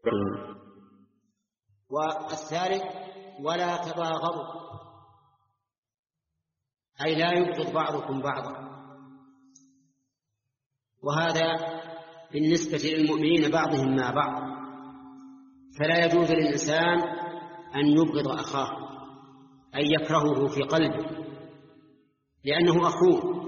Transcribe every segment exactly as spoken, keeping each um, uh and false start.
والثالث ولا تباغضوا، أي لا يبغض بعضكم بعضا. وهذا بالنسبة للمؤمنين بعضهم مع بعض، فلا يجوز للإنسان أن يبغض أخاه، أن يكرهه في قلبه لأنه أخوه.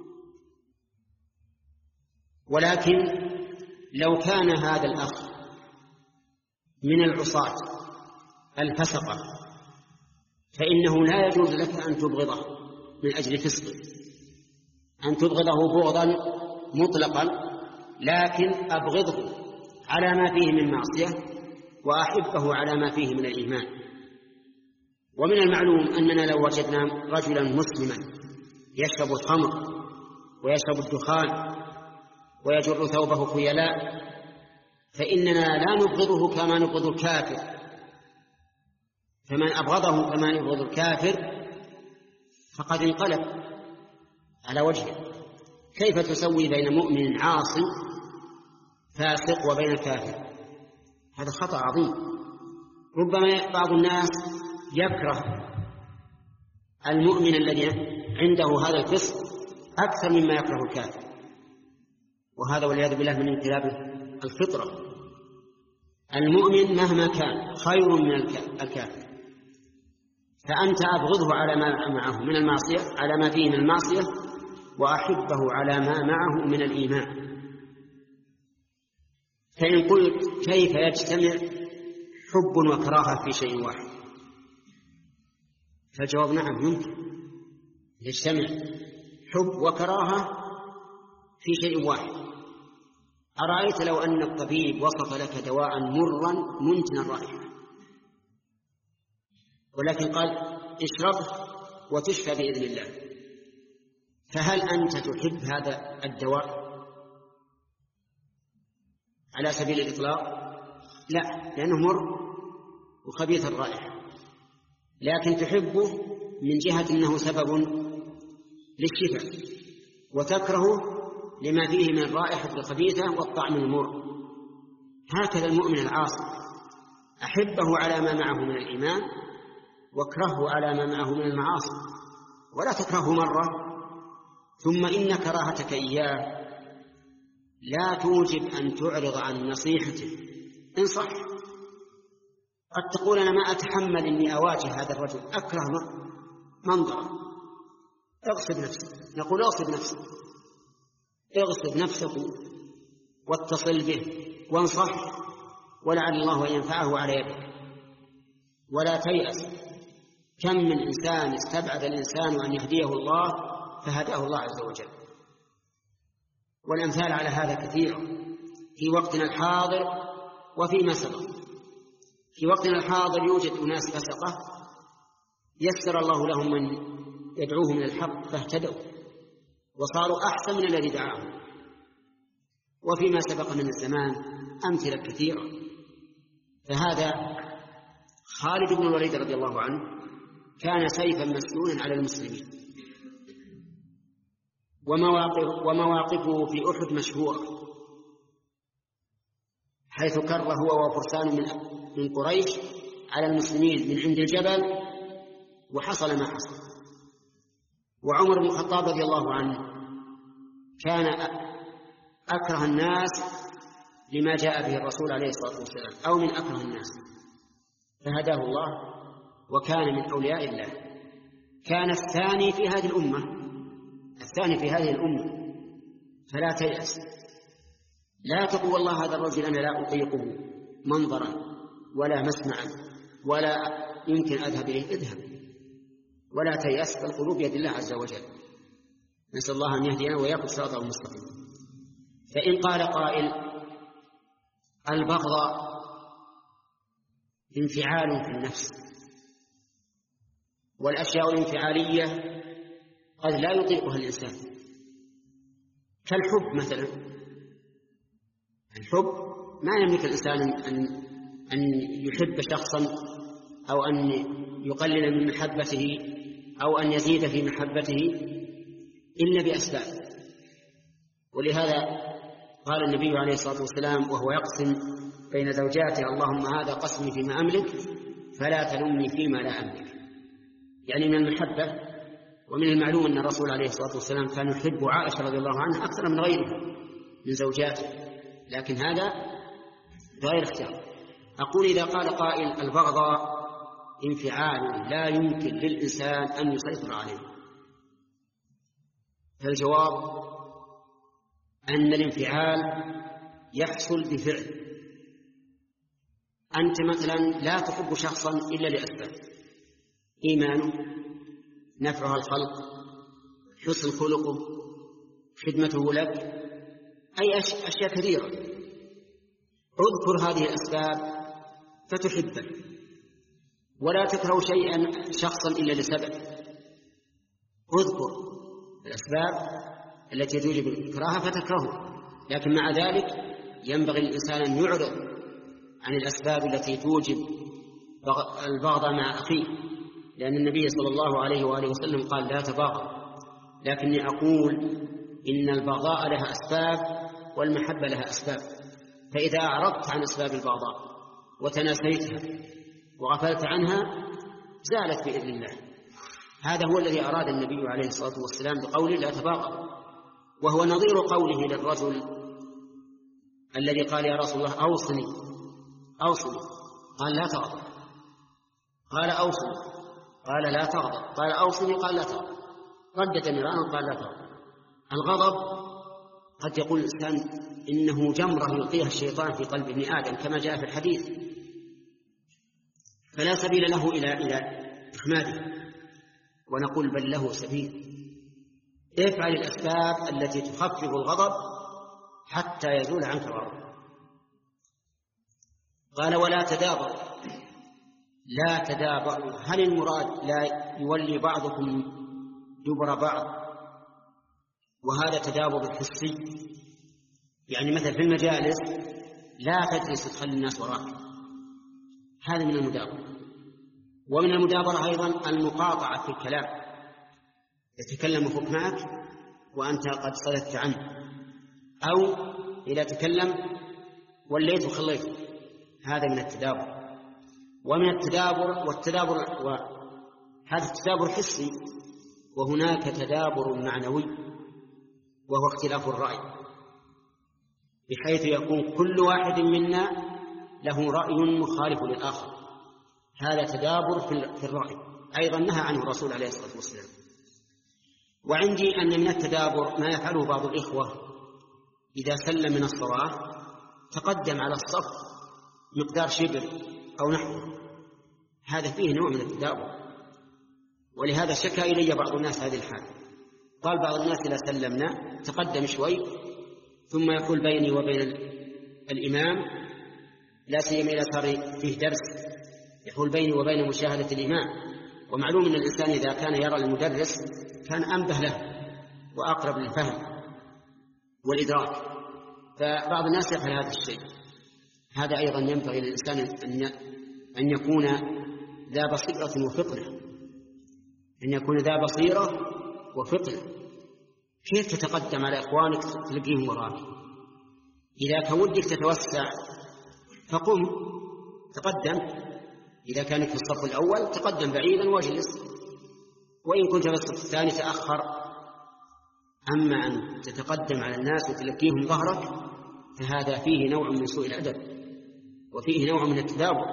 ولكن لو كان هذا الأخ من العصاة الفسقة فإنه لا يجوز لك أن تبغضه من أجل فسقه، أن تبغضه بغضا مطلقا، لكن أبغضه على ما فيه من معصية وأحبه على ما فيه من الإيمان. ومن المعلوم أننا لو وجدنا رجلا مسلما يشرب الخمر ويشرب الدخان ويجر ثوبه خيلاء فإننا لا نبغضه كما نبغض الكافر، فمن أبغضه كما يبغض الكافر فقد انقلب على وجهه. كيف تسوي بين مؤمن عاصي فاسق وبين كافر؟ هذا خطأ عظيم. ربما بعض الناس يكره المؤمن الذي عنده هذا الفسق أكثر مما يكره الكافر، وهذا والعياذ بالله من انقلاب الفطرة. المؤمن مهما كان خير من الكافر، فأنت أبغضه على ما معه من المعصية، على ما فيه من المعصية، وأحبه على ما معه من الإيمان. فإن قلت كيف يجتمع حب وكراهة في شيء واحد؟ فالجواب نعم، يمكن يجتمع حب وكراهة في شيء واحد. أرأيت لو أن الطبيب وصف لك دواء مرا منتن الرائحة ولكن قال اشربه وتشفى بإذن الله، فهل أنت تحب هذا الدواء على سبيل الإطلاق؟ لا، لأنه مر وخبيث الرائحة، لكن تحبه من جهة أنه سبب للشفاء، وتكره لما فيه من الرائحة الخبيثة والطعم المر. هكذا المؤمن العاصي، أحبه على ما معه من الإيمان واكرهه على ما معه من المعاصي، ولا تكرهه مرة ثم إن كراهتك إياه لا توجب أن تعرض عن نصيحته. انصح. قد تقول أنا ما أتحمل إني أواجه هذا الرجل، أكره منظره. اغصب نفسك. نقول اغصب نفسك، اغصب نفسك واتصل به وانصح، ولعل الله ينفعه على يدك. ولا تيأس. كم من إنسان استبعد الإنسان أن يهديه الله فهداه الله عز وجل. والأمثال على هذا كثيرة في وقتنا الحاضر وفيما سبق. في وقتنا الحاضر يوجد أناس فسقة يسر الله لهم من يدعوه من الحق فاهتدوا وصاروا أحسن من الذي دعاهم. وفيما سبق من الزمان أمثلة كثيرة. فهذا خالد بن الوليد رضي الله عنه كان سيفا مسنونا على المسلمين، ومواقف ومواقفه في أحد مشهورة، حيث كر هو وفرسان من من قريش على المسلمين من عند الجبل وحصل ما حصل. وعمر بن الخطاب رضي الله عنه كان أكره الناس لما جاء به الرسول عليه الصلاة والسلام، أو من أكره الناس، فهداه الله وكان من أولياء الله. كان الثاني في هذه الأمة، الثاني في هذه الأمة. فلا تيأس. لا تقول والله هذا الرجل أنا لا أطيقه منظرا ولا مسمعا ولا يمكن أذهب إليه. اذهب ولا تيأس، فالقلوب بيد الله عز وجل. نسأل الله أن يهدينا ويأخذ صراطه المستقيم. فإن قال قائل البغض انفعال في النفس، والأشياء الانفعالية قد لا يطيقها الإنسان، كالحب مثلا. الحب ما يملك الإنسان أن أن يحب شخصا أو أن يقلل من محبته أو أن يزيد في محبته إلا بأسباب. ولهذا قال النبي عليه الصلاة والسلام وهو يقسم بين زوجاته اللهم هذا قسمي فيما أملك فلا تلمني فيما لا أملك، يعني من المحبة. ومن المعلوم أن الرسول عليه الصلاة والسلام كان يحب عائشة رضي الله عنها أكثر من غيرها من زوجاته، لكن هذا غير اختيار. أقول إذا قال قائل البغضاء انفعال لا يمكن للإنسان أن يسيطر عليه، فالجواب أن الانفعال يحصل بفعل. أنت مثلا لا تحب شخصا إلا لأسباب: إيمانه، نفعه الخلق، حسن خلقه، خدمته لك، أي أشياء كثيرة. اذكر هذه الأسباب فتحبه، ولا تكره شيئا شخصا إلا لسبب. اذكر الأسباب التي توجب الكراهة فتكرهه، لكن مع ذلك ينبغي الإنسان أن يعرض عن الأسباب التي توجب البغض مع أخيه، لأن النبي صلى الله عليه وآله وسلم قال لا تباغض. لكني أقول إن البغضاء لها أسباب والمحبة لها أسباب، فإذا أعرضت عن أسباب البغضاء وتناسيتها وغفلت عنها زالت بإذن الله. هذا هو الذي أراد النبي عليه الصلاة والسلام بقوله لا تباغض، وهو نظير قوله للرجل الذي قال يا رسول الله أوصني أوصني قال لا تغضب، قال أوصني قال لا تغضب، قال أوصني قال لا تغضب، ردد مرارا قال لا تغضب. الغضب قد يقول الإنسان إنه جمرة يلقيها الشيطان في قلب ابن آدم كما جاء في الحديث، فلا سبيل له إلى إلى إخماده، ونقول بل له سبيل. افعل الأسباب التي تخفف الغضب حتى يزول عنك الغضب. قال ولا تدابر، لا تدابر، هل المراد لا يولي بعضكم دبر بعض؟ وهذا تدابر حسي، يعني مثلا في المجالس لا تجلس وتخلي الناس وراك، هذا من المدابرة. ومن المدابرة أيضا المقاطعة في الكلام، يتكلم فوق معك وأنت قد صددت عنه، أو إذا تكلم وليت وخليت، هذا من التدابر. ومن التدابر والتدابر وهذا التدابر حسي، وهناك تدابر معنوي وهو اختلاف الرأي، بحيث يكون كل واحد منا له رأي مخالف للآخر، هذا تدابر في الرأي أيضا نهى عنه الرسول عليه الصلاة والسلام. وعندي أن من التدابر ما يفعله بعض الإخوة إذا سلم من الصلاة تقدم على الصف مقدار شبر أو نحوه، هذا فيه نوع من التدابر. ولهذا شكى إلي بعض الناس هذه الحال، قال بعض الناس إذا سلمنا تقدم شوي ثم يقول بيني وبين الإمام، لا سيما إذا صار فيه درس، يحول بيني وبين مشاهدة الإمام. ومعلوم أن الإنسان إذا كان يرى المدرس كان أنبه له وأقرب للفهم والإدراك، فبعض الناس يفعل هذا الشيء. هذا أيضا ينبغي للإنسان أن يكون ذا بصيرة وفطنة، أن يكون ذا بصيرة وفطنة. كيف تتقدم على إخوانك تلقيهم وراك؟ إذا كودك تتوسع فقم تقدم، إذا كانت في الصف الأول تقدم بعيدا واجلس، وإن كنت في الصف الثاني تأخر. أما أن تتقدم على الناس وتلقيهم ظهرك فهذا فيه نوع من سوء الأدب وفيه نوع من التدابر.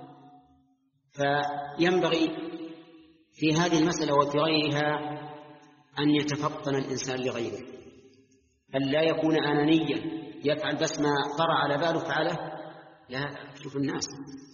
فينبغي في هذه المسألة وفي غيرها أن يتفطن الإنسان لغيره، أن لا يكون أنانيا يفعل بس ما طرأ على باله فعله، لا، شوف الناس،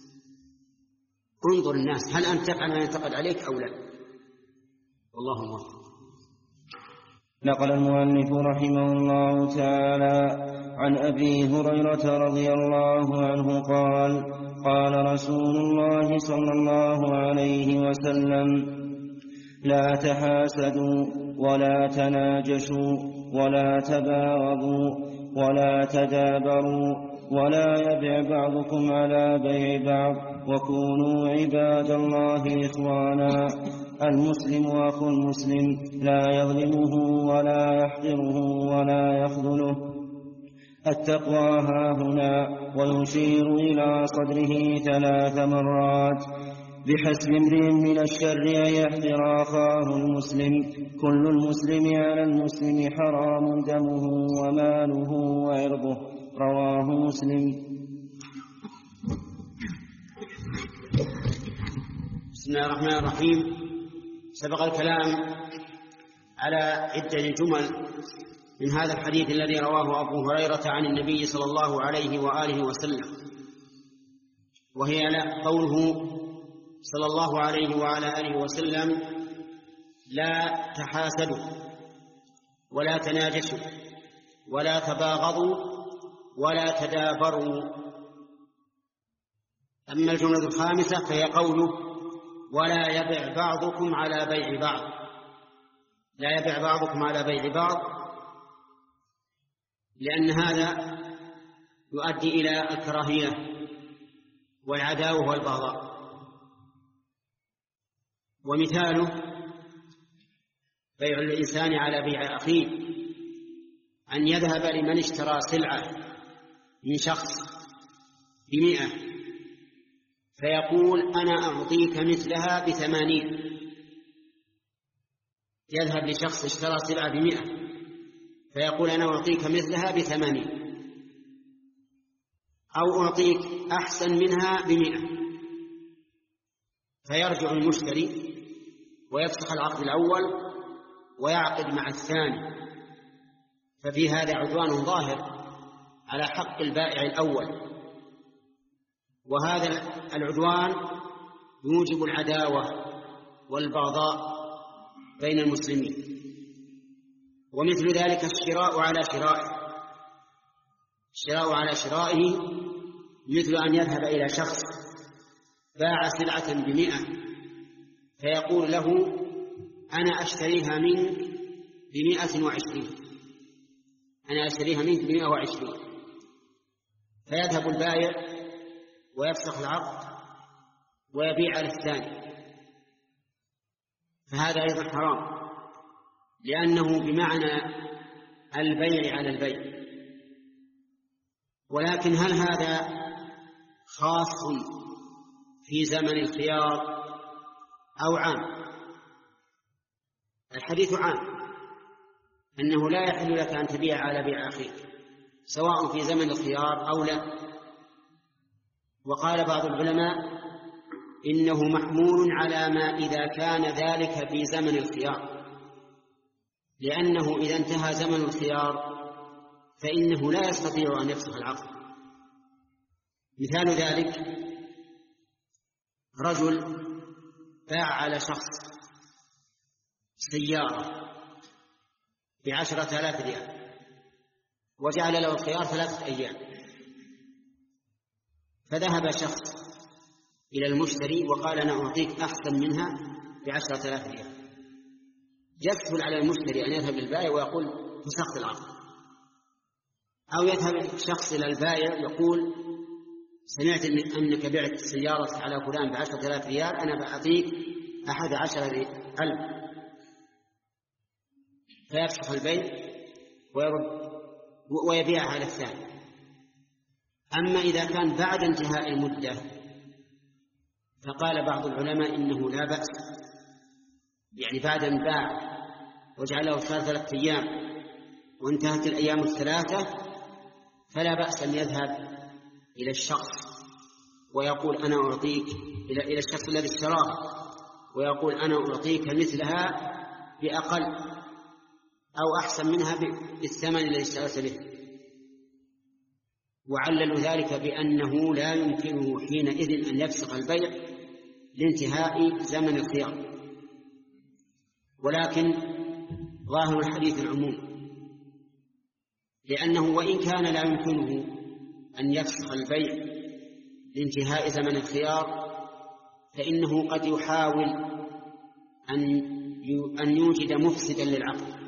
انظر الناس، هل أنت تفعل ما ينتقد عليك أو لا؟ والله موفق. نقل المؤلف رحمه الله تعالى عن أبي هريرة رضي الله عنه قال قال رسول الله صلى الله عليه وسلم لا تحاسدوا ولا تناجشوا ولا تباغضوا ولا تدابروا ولا يبع بعضكم على بيع بعض وكونوا عباد الله إخوانا. المسلم أخو المسلم لا يظلمه ولا يحقره ولا يخذله. التقوى هاهنا، ويشير إلى صدره ثلاث مرات. بحسب امرئ من الشر أن يحقر أخاه المسلم. كل المسلم على المسلم حرام دمه وماله وعرضه. رواه مسلم. بسم الله الرحمن الرحيم. سبق الكلام على عدة جمل من هذا الحديث الذي رواه أبو هريرة عن النبي صلى الله عليه وآله وسلم، وهي قوله صلى الله عليه وعلى آله وسلم: لا تحاسدوا ولا تناجشوا ولا تباغضوا ولا تدابروا. أما الجملة الخامسة فهي قوله: ولا يبع بعضكم على بيع بعض. لا يبع بعضكم على بيع بعض، لأن هذا يؤدي إلى الكراهية والعداوة والبغضاء. ومثاله بيع الإنسان على بيع أخيه، أن يذهب لمن اشترى سلعة من شخص بمئة فيقول: أنا أعطيك مثلها بثمانين. يذهب لشخص اشترى سلعة بمئة فيقول: أنا أعطيك مثلها بثمانين، أو أعطيك أحسن منها بمئة. فيرجع المشتري ويفسخ العقد الأول ويعقد مع الثاني، ففي هذا عدوان ظاهر على حق البائع الأول، وهذا العدوان يوجب العداوة والبغضاء بين المسلمين. ومثل ذلك الشراء على شرائه. الشراء على شرائه مثل أن يذهب إلى شخص باع سلعة بمئة فيقول له: أنا أشتريها منك بمئة وعشرين أنا أشتريها منك بمئة وعشرين فيذهب البائع ويفسخ العقد ويبيع على الثاني، فهذا أيضا حرام، لأنه بمعنى البيع على البيع. ولكن هل هذا خاص في زمن الخيار أو عام؟ الحديث عام، أنه لا يحل لك أن تبيع على بيع أخيك سواء في زمن الخيار أو لا. وقال بعض العلماء: إنه محمول على ما إذا كان ذلك في زمن الخيار، لأنه إذا انتهى زمن الخيار فإنه لا يستطيع أن يفسخ العقد. مثال ذلك: رجل باع على شخص سيارة بعشرة آلاف ريال وجعل له الخيار ثلاثة أيام، فذهب شخص إلى المشتري وقال: أنا أعطيك أحسن منها بعشرة آلاف ريال. يسهل على المشتري أن يذهب للبائع ويقول: فسخت العقد، أو يذهب شخص إلى البائع يقول: سمعت أنك بعت سيارة على فلان بعشرة آلاف ريال، أنا بأعطيك أحد عشر ألف، فيفسخ البيع ويبيعها على الثاني. أما إذا كان بعد انتهاء المدة فقال بعض العلماء إنه لا بأس، يعني بعد أن باع وجعله ثلاثة أيام وانتهت الأيام الثلاثة فلا بأس أن يذهب إلى الشخص ويقول: أنا أعطيك، إلى الشخص الذي اشتراه ويقول: أنا أعطيك مثلها بأقل أو أحسن منها بالثمن الذي اشتريت به. وعللوا ذلك بأنه لا يمكنه حينئذ أن يفسخ البيع لانتهاء زمن الخيار، ولكن ظاهر الحديث العموم، لأنه وإن كان لا يمكنه أن يفسخ البيع لانتهاء زمن الخيار فإنه قد يحاول أن يوجد مفسدا للعقد،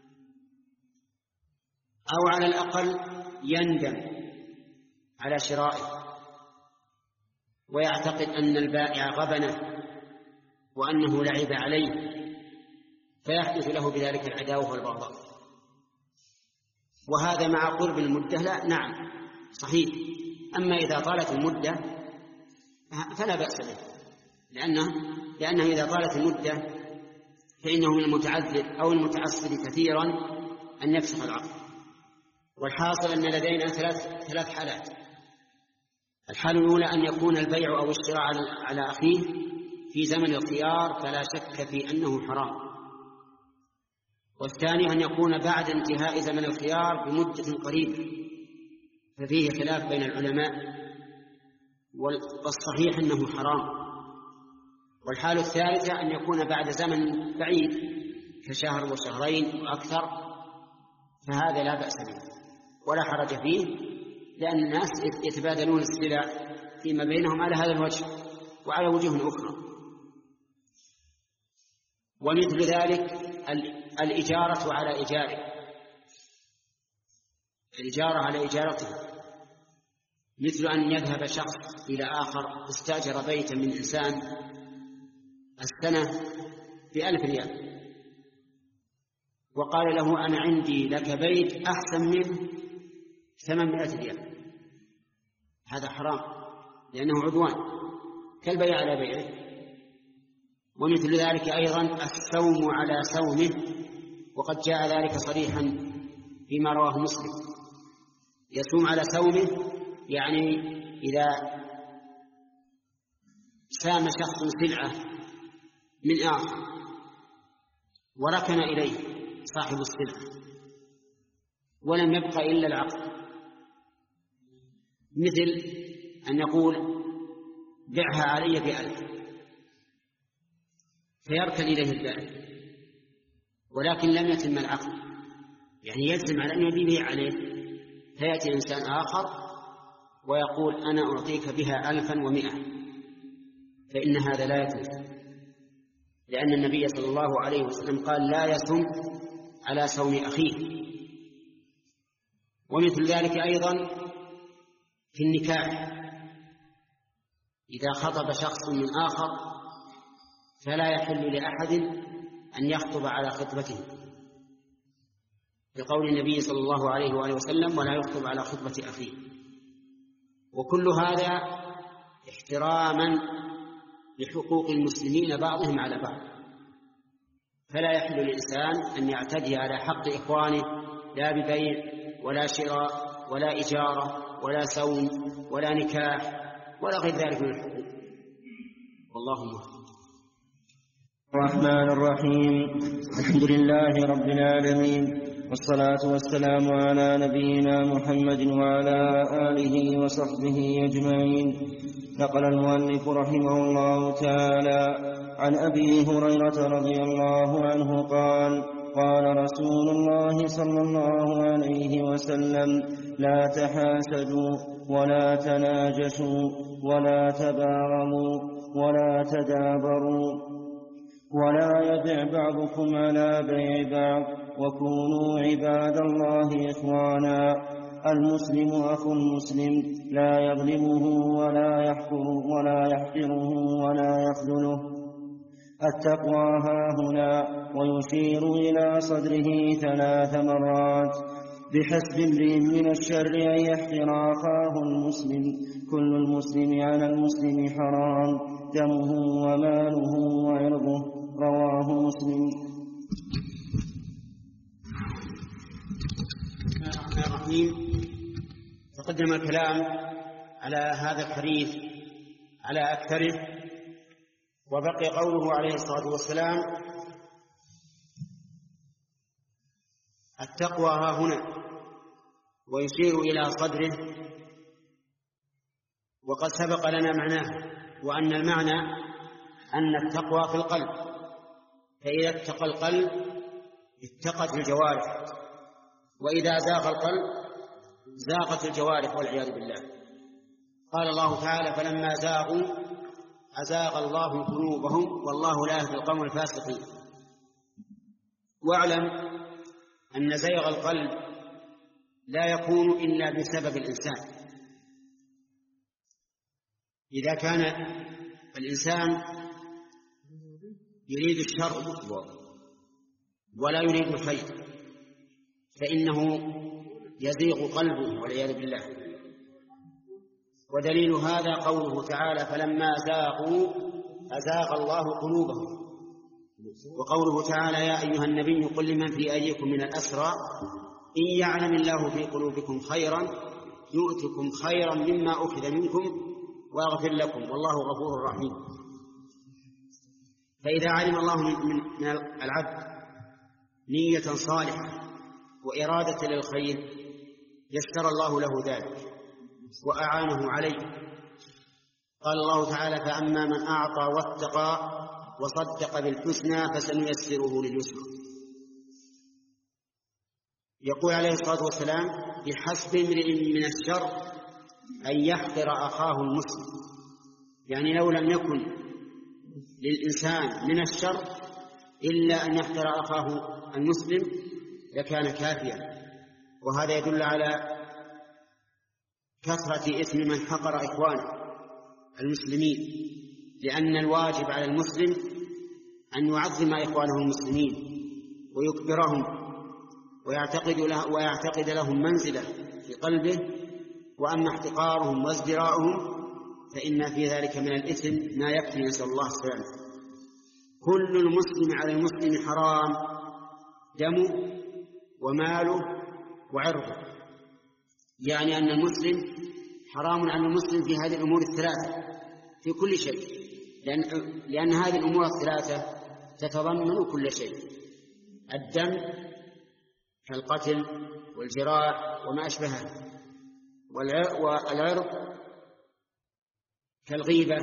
أو على الأقل يندم على شرائه ويعتقد أن البائع غبنه وأنه لعب عليه، فيحدث له بذلك العداوة والبغضاء. وهذا مع قرب المدة لا نعم صحيح. أما إذا طالت المدة فلا بأس به، لأنه, لأنه إذا طالت المدة فإنه من المتعذر أو المتعسر كثيرا أن يفسخ العقد. والحاصل أن لدينا ثلاث, ثلاث حالات. الحالة الأولى أن يكون البيع أو الشراء على أخيه في زمن الخيار فلا شك في أنه حرام. والثاني أن يكون بعد انتهاء زمن الخيار بمدة قريبة ففيه خلاف بين العلماء، والصحيح أنه حرام. والحالة الثالثة أن يكون بعد زمن بعيد كشهر وشهرين وأكثر، فهذا لا بأس به ولا حرج فيه، لأن الناس يتبادلون السلع فيما بينهم على هذا الوجه وعلى وجوه أخرى. ومثل ذلك الإجارة على إيجاره، الإجارة على إجارته، مثل أن يذهب شخص إلى آخر استأجر بيتا من إنسان السنة بألف ريال وقال له أنا عندي لك بيت أحسن منه ثمانمائة ريال، هذا حرام لأنه عدوان كالبيع على بيعه. ومثل ذلك أيضا السوم على سومه، وقد جاء ذلك صريحا فيما رواه مسلم. يسوم على سومه يعني إذا سام شخص سلعة من آخر وركن إليه صاحب السلعة ولم يبقى إلا العقد، مثل أن يقول بيعها علي بألف فيركن إليه البائع ولكن لم يتم العقد، يعني يلزم على أن يبيع عليه، فيأتي إنسان آخر ويقول أنا أعطيك بها ألفا ومئة، فإن هذا لا يجوز، لأن النبي صلى الله عليه وسلم قال لا يسم على سوم أخيه. ومثل ذلك أيضا في النكاح، إذا خطب شخص من آخر فلا يحل لأحد أن يخطب على خطبته، بقول النبي صلى الله عليه وآله وسلم ولا يخطب على خطبة أخيه. وكل هذا احتراما لحقوق المسلمين بعضهم على بعض، فلا يحل للإنسان أن يعتدي على حق إخوانه لا ببيع ولا شراء ولا إجارة ولا سوم ولا نكاح ولا غير ذلك من الحقوق. والله موفق. الرحمن الرحيم. الحمد لله رب العالمين، والصلاة والسلام على نبينا محمد وعلى آله وصحبه أجمعين. نقل المؤلف رحمه الله تعالى عن أبي هريرة رضي الله عنه قال قال رسول الله صلى الله عليه وسلم لا تحاسدوا ولا تناجشوا ولا تباغضوا ولا تدابروا ولا يبع بعضكم على بيع بعض وكونوا عباد الله إخوانا. المسلم أخو المسلم لا يظلمه ولا يحقره ولا يحقره ولا يخذله. التقوى هاهنا، ويشير إلى صدره ثلاث مرات. بحسب امرئ من الشر أن يحقر أخاه المسلم. كل المسلم على المسلم حرام، دمه وماله وعرضه. رواه مسلم. بسم الله الرحمن الرحيم. تقدم الكلام على هذا الحديث على أكثره، وبقي قوله عليه الصلاة والسلام التقوى ها هنا، ويشير إلى صدره، وقد سبق لنا معناه، وأن المعنى أن التقوى في القلب، فإذا اتقى القلب اتقت الجوارح، وإذا زاغ القلب زاغت الجوارح والعياذ بالله. قال الله تعالى فلما زاغوا أزاغ الله قلوبهم والله لا يهدي القوم الفاسقين. واعلم أن زيغ القلب لا يكون إلا بسبب الإنسان. إذا كان الإنسان يريد الشر ولا يريد الخير فإنه يزيغ قلبه والعياذ بالله. ودليل هذا قوله تعالى: فلما زاغوا أزاغ الله قلوبهم. وقوله تعالى: يا أيها النبي قل لمن في أيديكم من الأسرى إن يعلم الله في قلوبكم خيرا يؤتكم خيرا مما أخذ منكم ويغفر لكم والله غفور رحيم. فإذا علم الله من العبد نية صالحة وإرادة للخير يسر الله له ذلك وأعانه عليه. قال الله تعالى: فأما من أعطى واتقى وصدق بالحسنى فسنيسره لليسرى. يقول عليه الصلاة والسلام: بحسب امرئ من الشر أن يحقر أخاه المسلم. يعني لو لم يكن للإنسان من الشر إلا أن يحقر أخاه المسلم لكان كافيا. وهذا يدل على كثرة إثم من حقر إخوانه المسلمين، لأن الواجب على المسلم أن يعظم إخوانه المسلمين ويكبرهم ويعتقد, له ويعتقد لهم منزلة في قلبه. وأما احتقارهم وازدراؤهم فإن في ذلك من الإثم ما يكفي، نسأل الله السلامة. كل المسلم على المسلم حرام دمه وماله وعرضه. يعني أن المسلم حرام على المسلم في هذه الأمور الثلاثة في كل شيء، لأن, لأن هذه الأمور الثلاثة تتضمن كل شيء: الدم كالقتل والجراح وما أشبهه، والعرض كالغيبة،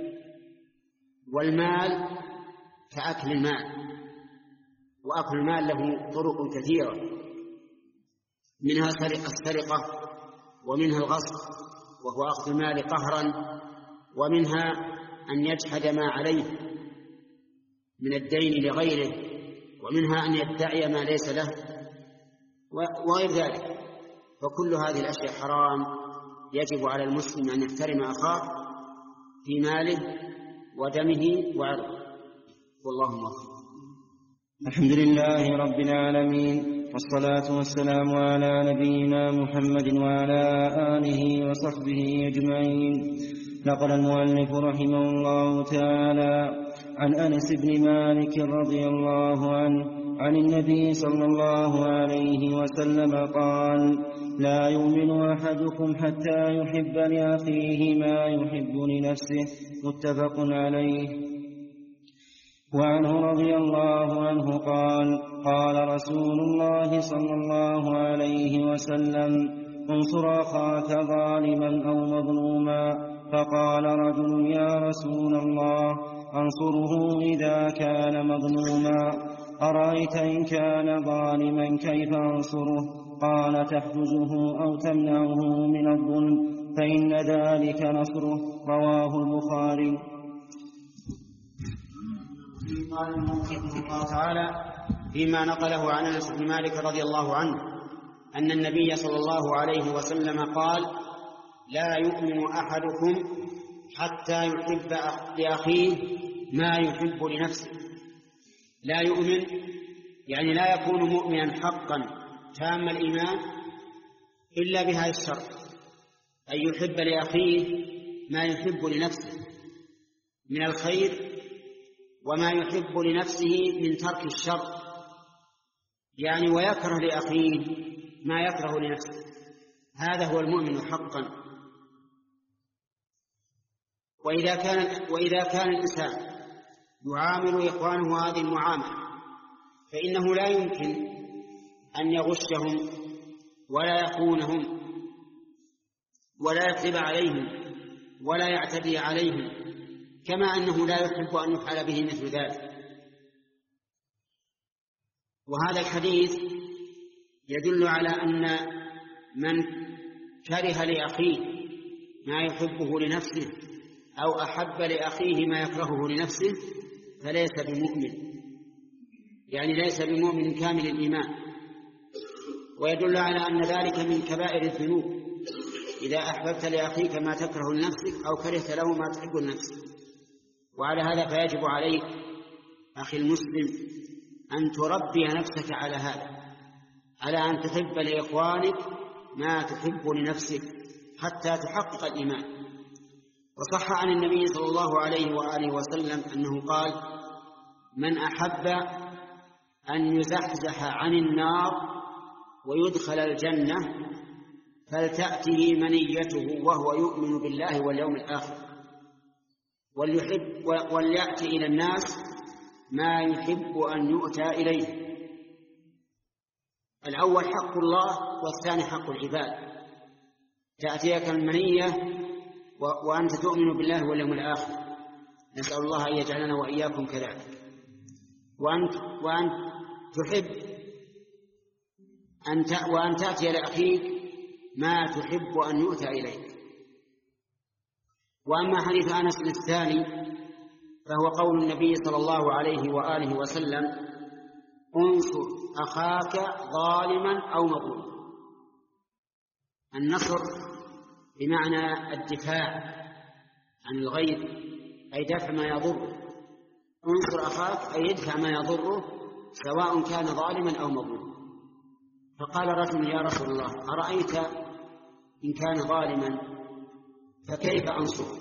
والمال كأكل المال. وأكل المال له طرق كثيرة، منها السرقة، ومنها الغصب وهو أخذ المال قهرا، ومنها أن يجحد ما عليه من الدين لغيره، ومنها أن يدعي ما ليس له وغير ذلك. فكل هذه الأشياء حرام. يجب على المسلم أن يحترم أخاه في ماله ودمه وعرضه. والله موفق. الحمد لله رب العالمين، والصلاة والسلام على نبينا محمد وعلى آله وصحبه أجمعين. نقل المؤلف رحمه الله تعالى عن أنس بن مالك رضي الله عنه عن النبي صلى الله عليه وسلم قال: لا يؤمن أحدكم حتى يحب لأخيه ما يحب لنفسه. متفق عليه. وعنه رضي الله عنه قال: قال رسول الله صلى الله عليه وسلم: انصر أخاك ظالما أو مظلوما. فقال رجل: يا رسول الله، أنصره إذا كان مظلوما، أرأيت إن كان ظالما كيف أنصره؟ قال: تحجزه أو تمنعه من الظلم، فإن ذلك نصره. رواه البخاري. قال الله تعالى فيما نقله عن أنس بن مالك رضي الله عنه أن النبي صلى الله عليه وسلم قال: لا يؤمن أحدكم حتى يحب لأخيه ما يحب لنفسه. لا يؤمن يعني لا يكون مؤمنا حقا تام الإيمان إلا بهذا الشرط: أن يحب لأخيه ما يحب لنفسه من الخير وما يحب لنفسه من ترك الشر. يعني ويكره لأخيه ما يكره لنفسه. هذا هو المؤمن حقا. وإذا كان, وإذا كان الإنسان يعامل إخوانه هذه المعاملة فإنه لا يمكن أن يغشهم ولا يخونهم ولا يكذب عليهم ولا يعتدي عليهم، كما أنه لا يحب أن يفعل به مثل ذلك. وهذا الحديث يدل على أن من كره لأخيه ما يحبه لنفسه أو أحب لأخيه ما يكرهه لنفسه فليس بمؤمن، يعني ليس بمؤمن كامل الإيمان. ويدل على أن ذلك من كبائر الذنوب، إذا أحببت لأخيك ما تكره لنفسك أو كرهت له ما تحب لنفسك. وعلى هذا فيجب عليك أخي المسلم أن تربي نفسك على هذا، على أن تحب لإخوانك ما تحب لنفسك حتى تحقق الإيمان. وصح عن النبي صلى الله عليه وآله وسلم أنه قال: من أحب أن يزحزح عن النار ويدخل الجنة فلتأته منيته وهو يؤمن بالله واليوم الآخر، وليحب وليأتي إلى الناس ما يحب أن يؤتى إليه. الأول حق الله والثاني حق العباد. تأتيك المنية وأنت تؤمن بالله واليوم الآخر، نسأل الله أن يجعلنا وإياكم كذلك. وأنت, وأنت تحب أن وأن تأتي لأخيك ما تحب أن يؤتى إليك. وأما حديث أنس الثاني فهو قول النبي صلى الله عليه وآله وسلم: انصر أخاك ظالما أو مظلوما. النصر بمعنى الدفاع عن الغير، أي دفع ما يضره. انصر أخاك أي يدفع ما يضره سواء كان ظالما أو مظلوما. فقال رجل: يا رسول الله، أرأيت إن كان ظالما فكيف أنصره؟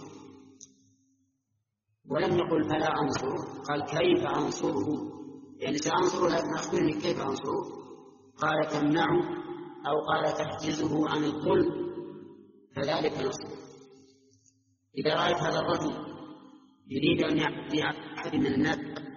ولم يقل فلا أنصره، قال كيف أنصره، يعني سأنصره لكن أخبرني كيف أنصره. قال: تمنعه أو قال تحجزه عن الظلم فذلك نصره. إذا رأيت هذا الرجل يريد أن يعطي أحد من الناس،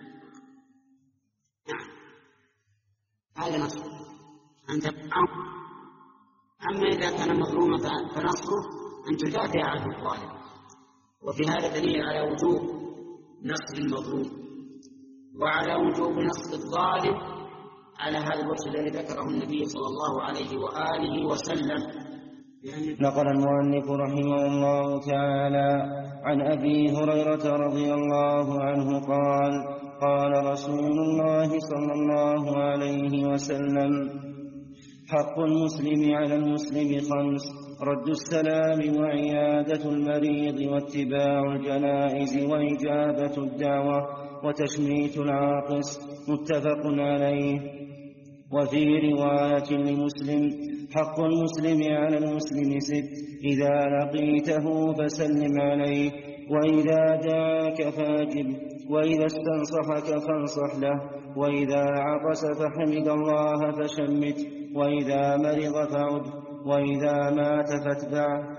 نعم، هذا نصره أن تمنعه. أما إذا كان مظلوما فنصره أن تدافع عنه الظالم. وفي هذا دليل على وجوب نصر المظلوم وعلى وجوب نصر الظالم على هذا الوجه الذي ذكره النبي صلى الله عليه وآله وسلم. نقل المؤلف رحمه الله تعالى عن أبي هريرة رضي الله عنه قال: قال رسول الله صلى الله عليه وسلم: حق المسلم على المسلم خمس: رد السلام وعيادة المريض واتباع الجنائز وإجابة الدعوة وتشميت العاطس. متفق عليه. وفي رواية لمسلم: حق المسلم على المسلم ست: إذا لقيته فسلم عليه، وإذا دعاك فاجب، وإذا استنصحك فانصح له، وإذا عطس فحمد الله فشمت، وإذا مرض فعد، وإذا مات فاتبعه.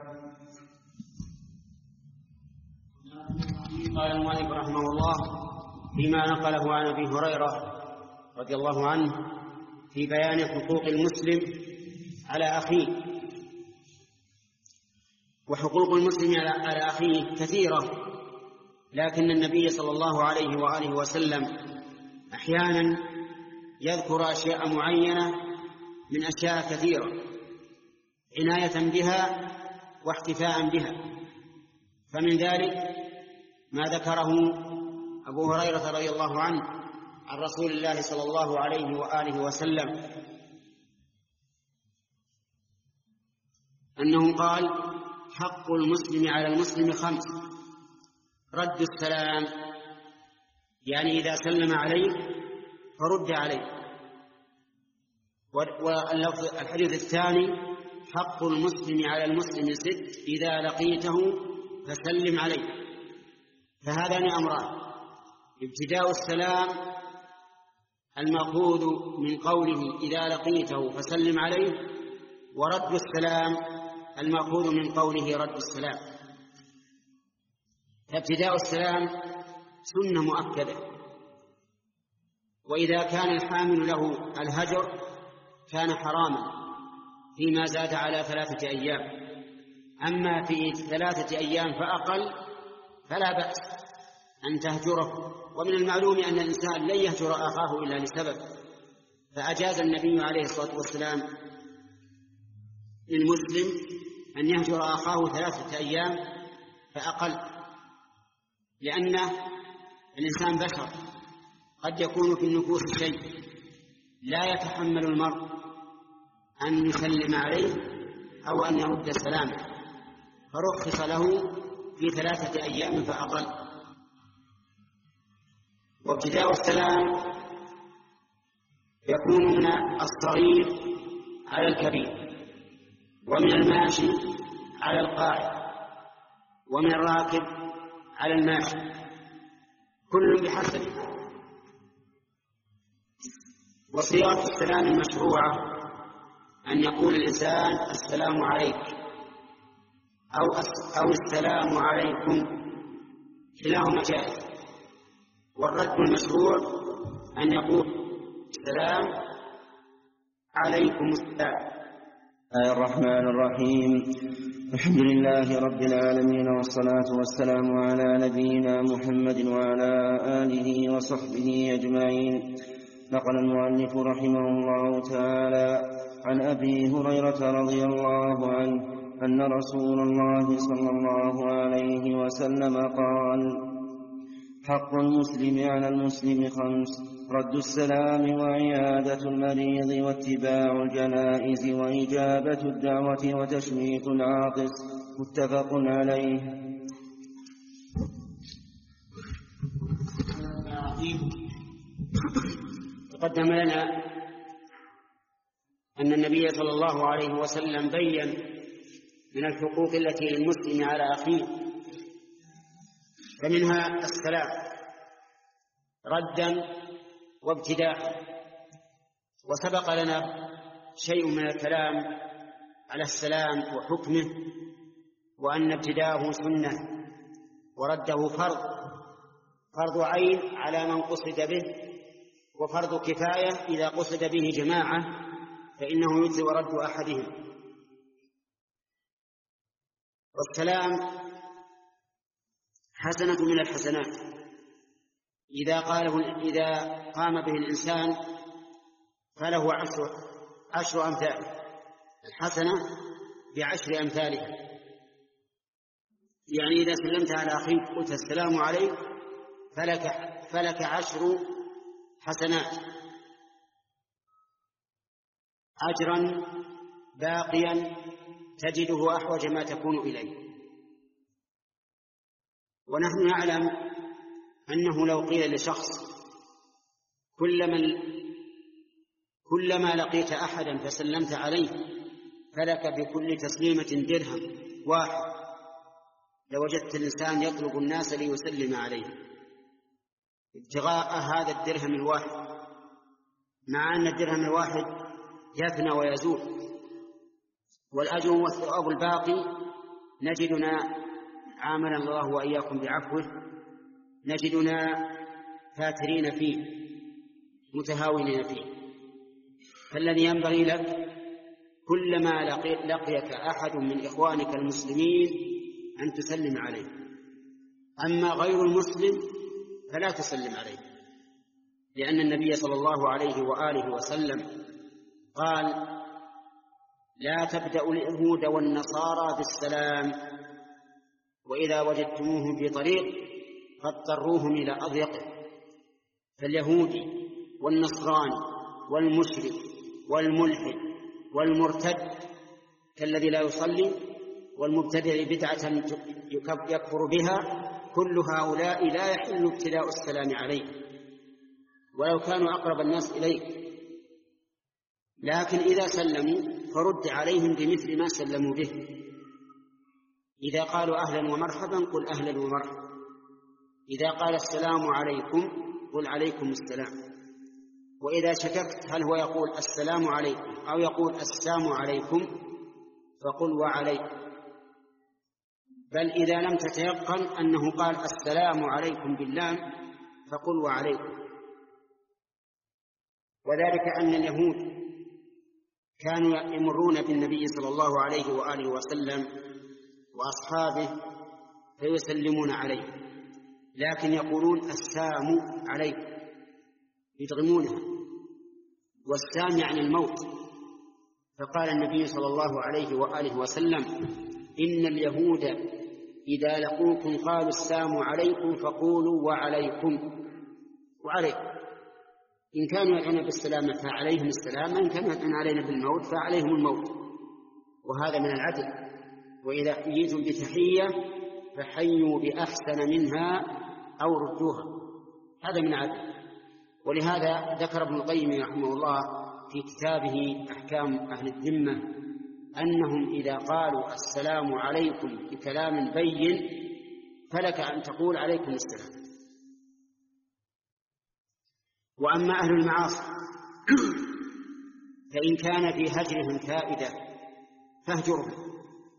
قال المؤلف رحمه الله فيما نقله عن أبي هريرة رضي الله عنه في بيان حقوق المسلم على أخيه. وحقوق المسلم على أخيه كثيرة، لكن النبي صلى الله عليه وآله وسلم أحيانا يذكر أشياء معينة من أشياء كثيرة عناية بها واحتفاء بها. فمن ذلك ما ذكره أبو هريرة رضي الله عنه عن رسول الله صلى الله عليه وآله وسلم أنه قال: حق المسلم على المسلم خمس: رد السلام، يعني إذا سلم عليه فرد عليه. والحديث الثاني: حق المسلم على المسلم ست: إذا لقيته فسلم عليه. فهذان أمران: ابتداء السلام المأخوذ من قوله إذا لقيته فسلم عليه، ورد السلام المأخوذ من قوله رد السلام. فابتداء السلام سنة مؤكدة، وإذا كان الحامل له الهجر كان حراما فيما زاد على ثلاثة أيام. أما في ثلاثة أيام فأقل فلا بأس أن تهجره. ومن المعلوم أن الإنسان لن يهجر أخاه إلا لسبب، فأجاز النبي عليه الصلاة والسلام للمسلم أن يهجر أخاه ثلاثة أيام فأقل، لأن الإنسان بشر، قد يكون في النفوس شيء لا يتحمل المرء أن يسلم عليه أو أن يرد سلامه، فرخص له في ثلاثة أيام فأقل. وابتداء السلام يكون من الصغير على الكبير، ومن الماشي على القاعد، ومن الراكب على الماشي، كل بحسب. وصيغة السلام المشروعة أن يقول الإنسان السلام عليك أو أو السلام عليكم، كلاهما جائز. والرد المشروع أن يقول السلام عليكم السلام. آه الرحمن الرحيم. الحمد لله رب العالمين، والصلاة والسلام على نبينا محمد وعلى آله وصحبه أجمعين. نقل المؤلف رحمه الله تعالى عن أبي هريرة رضي الله عنه أن رسول الله صلى الله عليه وسلم قال: حق المسلم على المسلم خمس: رد السلام، وعيادة المريض، واتباع الجنائز، وإجابة الدعوة، وتشميت العاطس. متفق عليه. تقدم لنا أن النبي صلى الله عليه وسلم بين من الحقوق التي للمسلم على أخيه، فمنها السلام ردا وابتداء. وسبق لنا شيء من الكلام على السلام وحكمه، وأن ابتداءه سنة ورده فرض فرض عين على من قصد به، وفرض كفاية إذا قصد به جماعة فإنه يجزي رد أحدهم. والسلام حسنة من الحسنات إذا قاله إذا قام به الإنسان فله عشر عشر أمثال، الحسنة بعشر أمثالها. يعني إذا سلمت على أخيك قلت السلام عليك فلك فلك عشر حسنات، أجرا باقيا تجده أحوج ما تكون إليه. ونحن نعلم أنه لو قيل لشخص كلما كلما لقيت أحدا فسلمت عليه فلك بكل تسليمة درهم واحد، لوجدت الإنسان يطلب الناس ليسلم عليه ابتغاء هذا الدرهم الواحد، مع أن الدرهم الواحد يفنى ويزول، والأجر والثواب الباقي نجدنا عاملنا الله وإياكم بعفوه نجدنا فاترين فيه متهاونين فيه. فالذي ينبغي لك كلما لقيك أحد من إخوانك المسلمين أن تسلم عليه، أما غير المسلم فلا تسلم عليه، لأن النبي صلى الله عليه وآله وسلم قال: لا تبدأوا اليهود والنصارى بالسلام، وإذا وجدتموهم في طريق فاضطروهم إلى أضيقه. فاليهودي والنصراني والمشرك والملحد والمرتد كالذي لا يصلي والمبتدع بدعة يكفر بها، كل هؤلاء لا يحل ابتداء السلام عليه ولو كانوا أقرب الناس إليك، لكن إذا سلموا فرد عليهم بمثل ما سلموا به. إذا قالوا أهلا ومرحبا قل أهلا ومرحبا، إذا قال السلام عليكم قل عليكم السلام. وإذا شككت هل هو يقول السلام عليكم أو يقول السلام عليكم فقل وعليكم، بل إذا لم تتيقن أنه قال السلام عليكم باللام فقل وعليكم. وذلك أن اليهود كانوا يمرون بالنبي صلى الله عليه وآله وسلم وأصحابه فيسلمون عليه، لكن يقولون السلام عليكم يدغمونها، والسام يعني الموت. فقال النبي صلى الله عليه وآله وسلم: إن اليهود إذا لقوكم قالوا السلام عليكم فقولوا وعليكم وعليكم. إن كانوا يدعون بالسلامة فعليهم السلام، إن كانوا يدعون علينا بالموت فعليهم الموت، وهذا من العدل. وإذا حييتم بتحية فحيوا بأحسن منها أو ردوها، هذا من العدل. ولهذا ذكر ابن القيم رحمه الله في كتابه أحكام أهل الذمة أنهم إذا قالوا السلام عليكم بكلام بين فلك أن تقول عليكم السلام. وأما أهل المعاصي فإن كان في هجرهم فائدة فاهجرهم،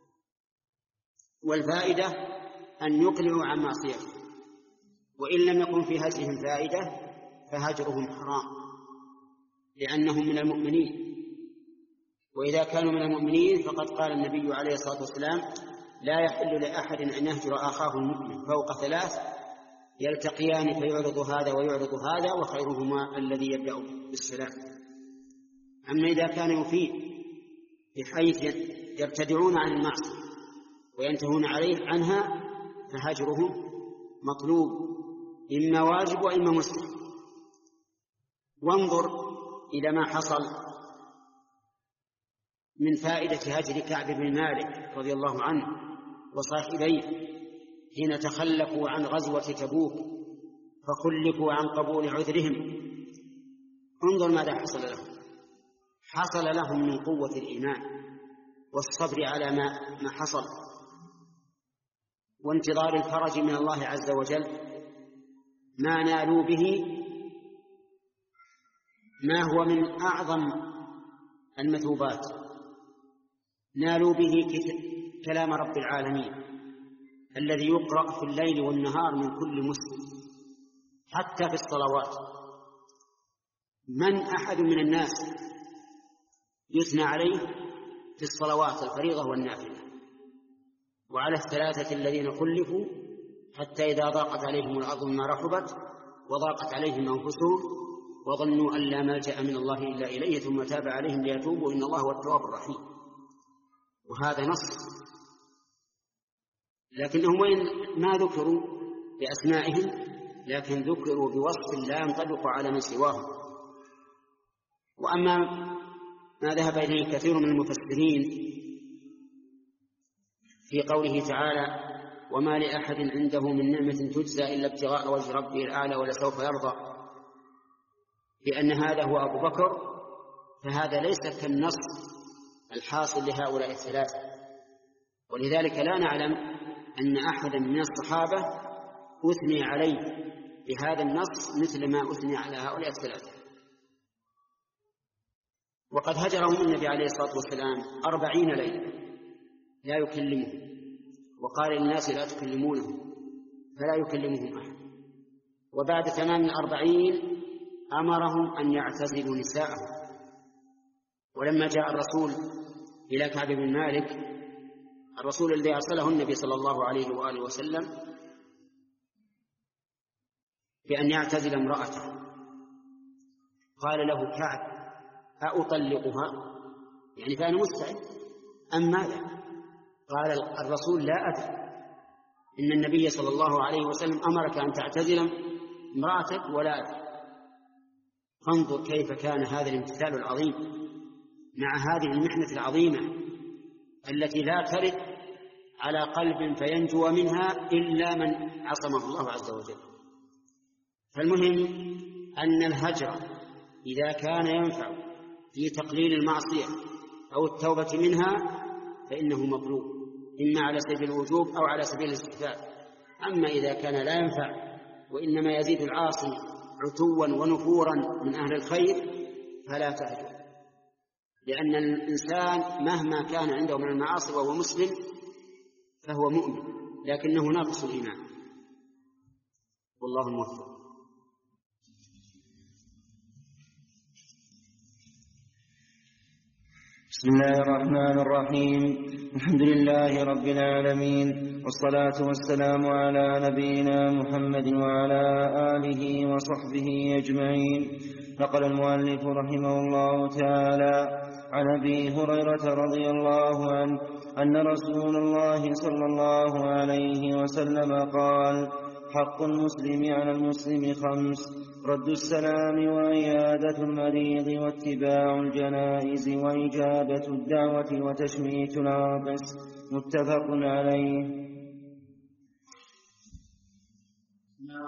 والفائدة أن يقلعوا عن معصيته، وإن لم يكن في هجرهم فائدة فهجرهم حرام لأنهم من المؤمنين، وإذا كانوا من المؤمنين فقد قال النبي عليه الصلاة والسلام لا يحل لأحد أن يهجر أخاه المؤمن فوق ثلاث يلتقيان فيعرض هذا ويعرض هذا وخيرهما الذي يبدأ بالسلام. أما إذا كان يفيد بحيث يبتدعون عن المعصية وينتهون عليه عنها فهجرهم مطلوب، إما واجب وإما مستحب. وانظر إلى ما حصل من فائدة هجر كعب بن مالك رضي الله عنه وصاحبيه حين تخلفوا عن غزوة تبوك فخلفوا عن قبول عذرهم. انظر ماذا حصل لهم. حصل لهم من قوة الإيمان والصبر على ما, ما حصل وانتظار الفرج من الله عز وجل ما نالوا به ما هو من أعظم المثوبات، نالوا به كلام رب العالمين الذي يقرأ في الليل والنهار من كل مسلم حتى في الصلوات. من أحد من الناس يثنى عليه في الصلوات الفريضة والنافلة وعلى الثلاثة الذين خلفوا حتى إذا ضاقت عليهم الأرض بما رحبت وضاقت عليهم أنفسهم وظنوا أن لا ملجأ من الله إلا إليه ثم تاب عليهم ليتوبوا إن الله هو التواب الرحيم. وهذا نص، لكنهم وإن ما ذكروا بأسمائهم لكن ذكروا بوصف لا ينطبق على من سواهم. وأما ما ذهب إليه كثير من المفسرين في قوله تعالى وما لأحد عنده من نعمة تجزى إلا ابتغاء وجه ربه الأعلى ولسوف يرضى بأن هذا هو أبو بكر، فهذا ليس كالنص الحاصل لهؤلاء الثلاثة، ولذلك لا نعلم أن أحدا من الصحابة أثني عليه بهذا النص مثل ما أثني على هؤلاء الثلاثة. وقد هجرهم النبي عليه الصلاة والسلام أربعين ليلة لا يكلمهم، وقال للناس لا تكلمونهم فلا يكلمهم أحد. وبعد تمام الأربعين أمرهم أن يعتزلوا نساءهم. ولما جاء الرسول إلى كعب بن مالك الرسول الذي أرسله النبي صلى الله عليه وآله وسلم بأن يعتزل امرأته قال له كعب أأطلقها يعني فأنا مستعد أم ماذا؟ قال الرسول لا أدري، إن النبي صلى الله عليه وسلم أمرك أن تعتزل امرأتك ولا أدري. فانظر كيف كان هذا الامتثال العظيم مع هذه المحنة العظيمة التي لا ترد على قلب فينجو منها إلا من عصمه الله عز وجل. فالمهم أن الهجر إذا كان ينفع في تقليل المعصية أو التوبة منها فإنه مطلوب إما على سبيل الوجوب أو على سبيل الاستحباب. أما إذا كان لا ينفع وإنما يزيد العاصي عتوا ونفورا من أهل الخير فلا تهجر، لأن الإنسان مهما كان عنده من المعاصي وهو مسلم فهو مؤمن لكنه ناقص الإيمان، والله الموفق. بسم الله الرحمن الرحيم. الحمد لله رب العالمين، والصلاة والسلام على نبينا محمد وعلى آله وصحبه أجمعين. نقل المؤلف رحمه الله تعالى عن أبي هريرة رضي الله عنه أن رسول الله صلى الله عليه وسلم قال: حق المسلم على المسلم خمس: رد السلام وعيادة المريض واتباع الجنائز وإجابة الدعوة وتشميت العاطس. متفق عليه.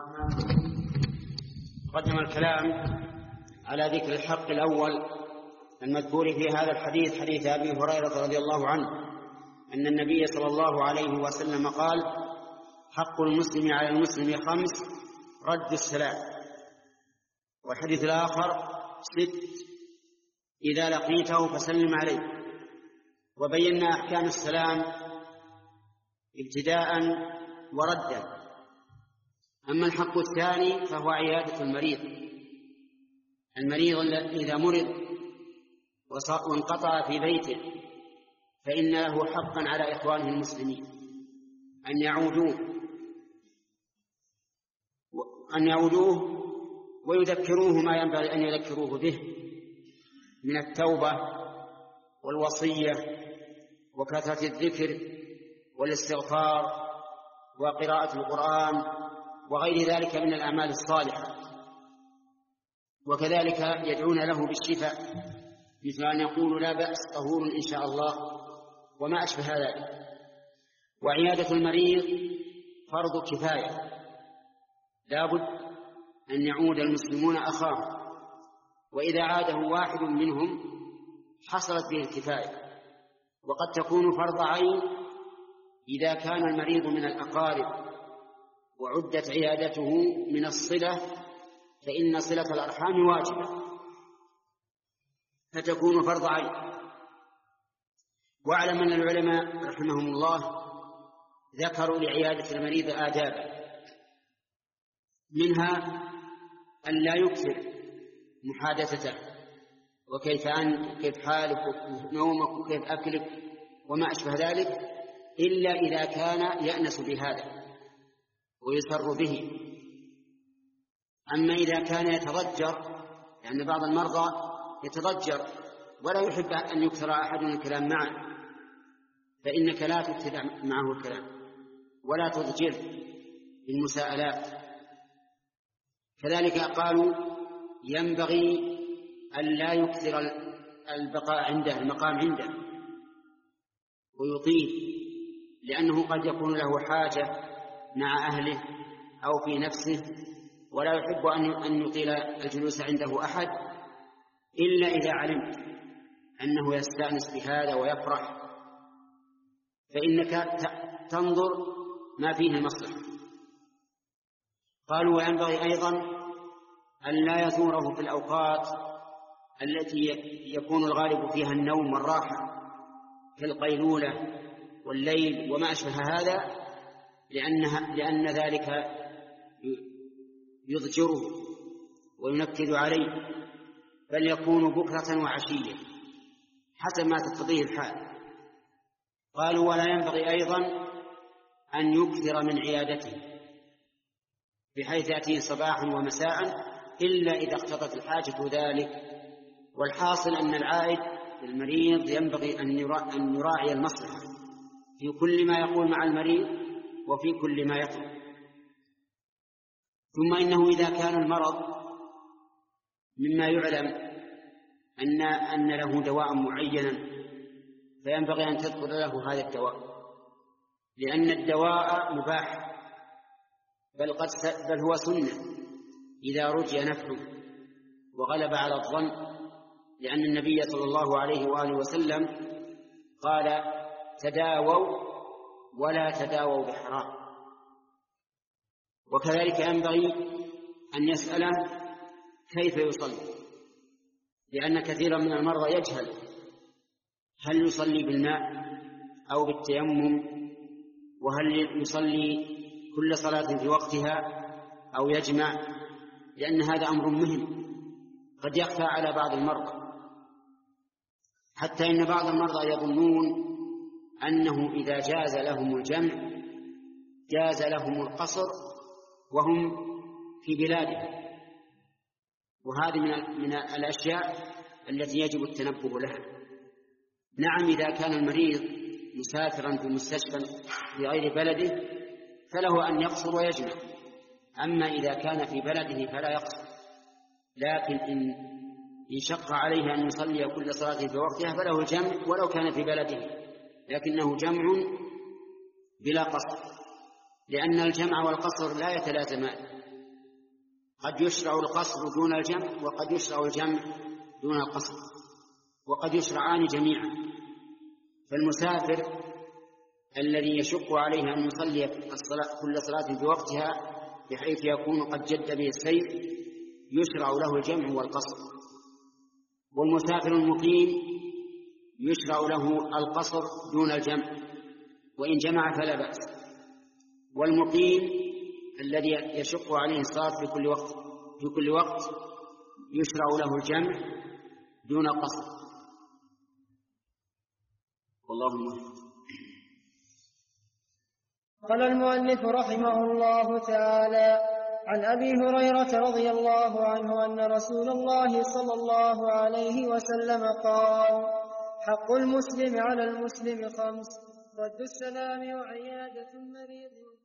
قدم الكلام على ذكر الحق الأول المذكور في هذا الحديث حديث أبي هريرة رضي الله عنه أن النبي صلى الله عليه وسلم قال: حق المسلم على المسلم خمس: رد السلام. والحديث الآخر: ست: إذا لقيته فسلم عليه. وبينا أحكام السلام ابتداء وردا. أما الحق الثاني فهو عيادة المريض. المريض إذا مرض وانقطع في بيته فإن له حقا على إخوانه المسلمين أن يعودوه أن يعودوه ويذكروه ما ينبغي أن يذكروه به من التوبة والوصية وكثرة الذكر والاستغفار وقراءة القرآن وغير ذلك من الأعمال الصالحة. وكذلك يدعون له بالشفاء، مثل أن يقولوا: لا بأس، طهور إن شاء الله، وما أشبه ذلك. وعيادة المريض فرض كفاية، لا بد أن يعود المسلمون أخاه، وإذا عاده واحد منهم حصلت به الكفاية. وقد تكون فرض عين إذا كان المريض من الأقارب وعدت عيادته من الصلة، فإن صلة الأرحام واجبة فتكون فرض عين. واعلم أن العلماء رحمهم الله ذكروا لعيادة المريض آدابا، منها أن لا يكثر محادثته: وكيف أنت، كيف حالك، نومك، وكيف أكلك، وما أشبه ذلك، إلا إذا كان يأنس بهذا ويسر به. أما إذا كان يتضجر، يعني بعض المرضى يتضجر ولا يحب أن يكثر أحد الكلام معه، فإنك لا تبتدع معه الكلام ولا تضجر بالمساءلات. كذلك قالوا: ينبغي أن لا يكثر البقاء عنده، المقام عنده، ويطيل، لأنه قد يكون له حاجة مع أهله أو في نفسه، ولا يحب أن يطيل الجلوس عنده أحد إلا إذا علمت أنه يستأنس بهذا ويفرح، فإنك تنظر ما فيه المصلحة. قالوا: وينبغي أيضا أن لا يثوره في الأوقات التي يكون الغالب فيها النوم والراحة كالقيلولة والليل وما أشبه هذا، لأنها لأن ذلك يضجره وينكد عليه، بل يكون بكرة وعشية حسب ما تقتضيه الحال. قالوا: ولا ينبغي أيضا أن يكثر من عيادته بحيث يأتيه صباحا ومساء إلا إذا اقتضت الحاجة ذلك. والحاصل أن العائد المريض ينبغي أن يراعي المصلحة في كل ما يقول مع المريض وفي كل ما يطلب. ثم إنه إذا كان المرض مما يعلم أن أن له دواء معينا فينبغي أن تذكر له هذا الدواء، لأن الدواء مباح، بل قد بل هو سنة إذا رجي نفعه وغلب على الظن، لأن النبي صلى الله عليه وآله وسلم قال: تداووا ولا تداووا بحرام. وكذلك ينبغي أن يسأله كيف يصلي، لأن كثيرا من المرضى يجهل هل يصلي بالماء أو بالتيمم، وهل يصلي كل صلاة في وقتها أو يجمع، لأن هذا أمر مهم قد يخفى على بعض المرضى، حتى إن بعض المرضى يظنون أنه إذا جاز لهم الجمع جاز لهم القصر وهم في بلادهم، وهذه من من الأشياء التي يجب التنبه لها. نعم، إذا كان المريض مسافرا في مستشفى في غير بلده فله أن يقصر ويجمع، أما إذا كان في بلده فلا يقصر، لكن إن شق عليه أن يصلي كل صلاة في وقتها فله الجمع ولو كان في بلده، لكنه جمع بلا قصر، لأن الجمع والقصر لا يتلازمان، قد يشرع القصر دون الجمع وقد يشرع الجمع دون القصر. وقد يشرعان جميعا. فالمسافر الذي يشق عليه أن يصلي الصلاة كل صلاة بوقتها بحيث يكون قد جد به السير يشرع له الجمع والقصر. والمسافر المقيم يشرع له القصر دون الجمع، وإن جمع فلا بأس. والمقيم الذي يشق عليه الصلاة في كل وقت في كل وقت يشرع له الجمع دون القصر. والله موفق. قال المؤلف رحمه الله تعالى: عن أبي هريرة رضي الله عنه أن رسول الله صلى الله عليه وسلم قال: حق المسلم على المسلم خمس: رد السلام وعيادة المريض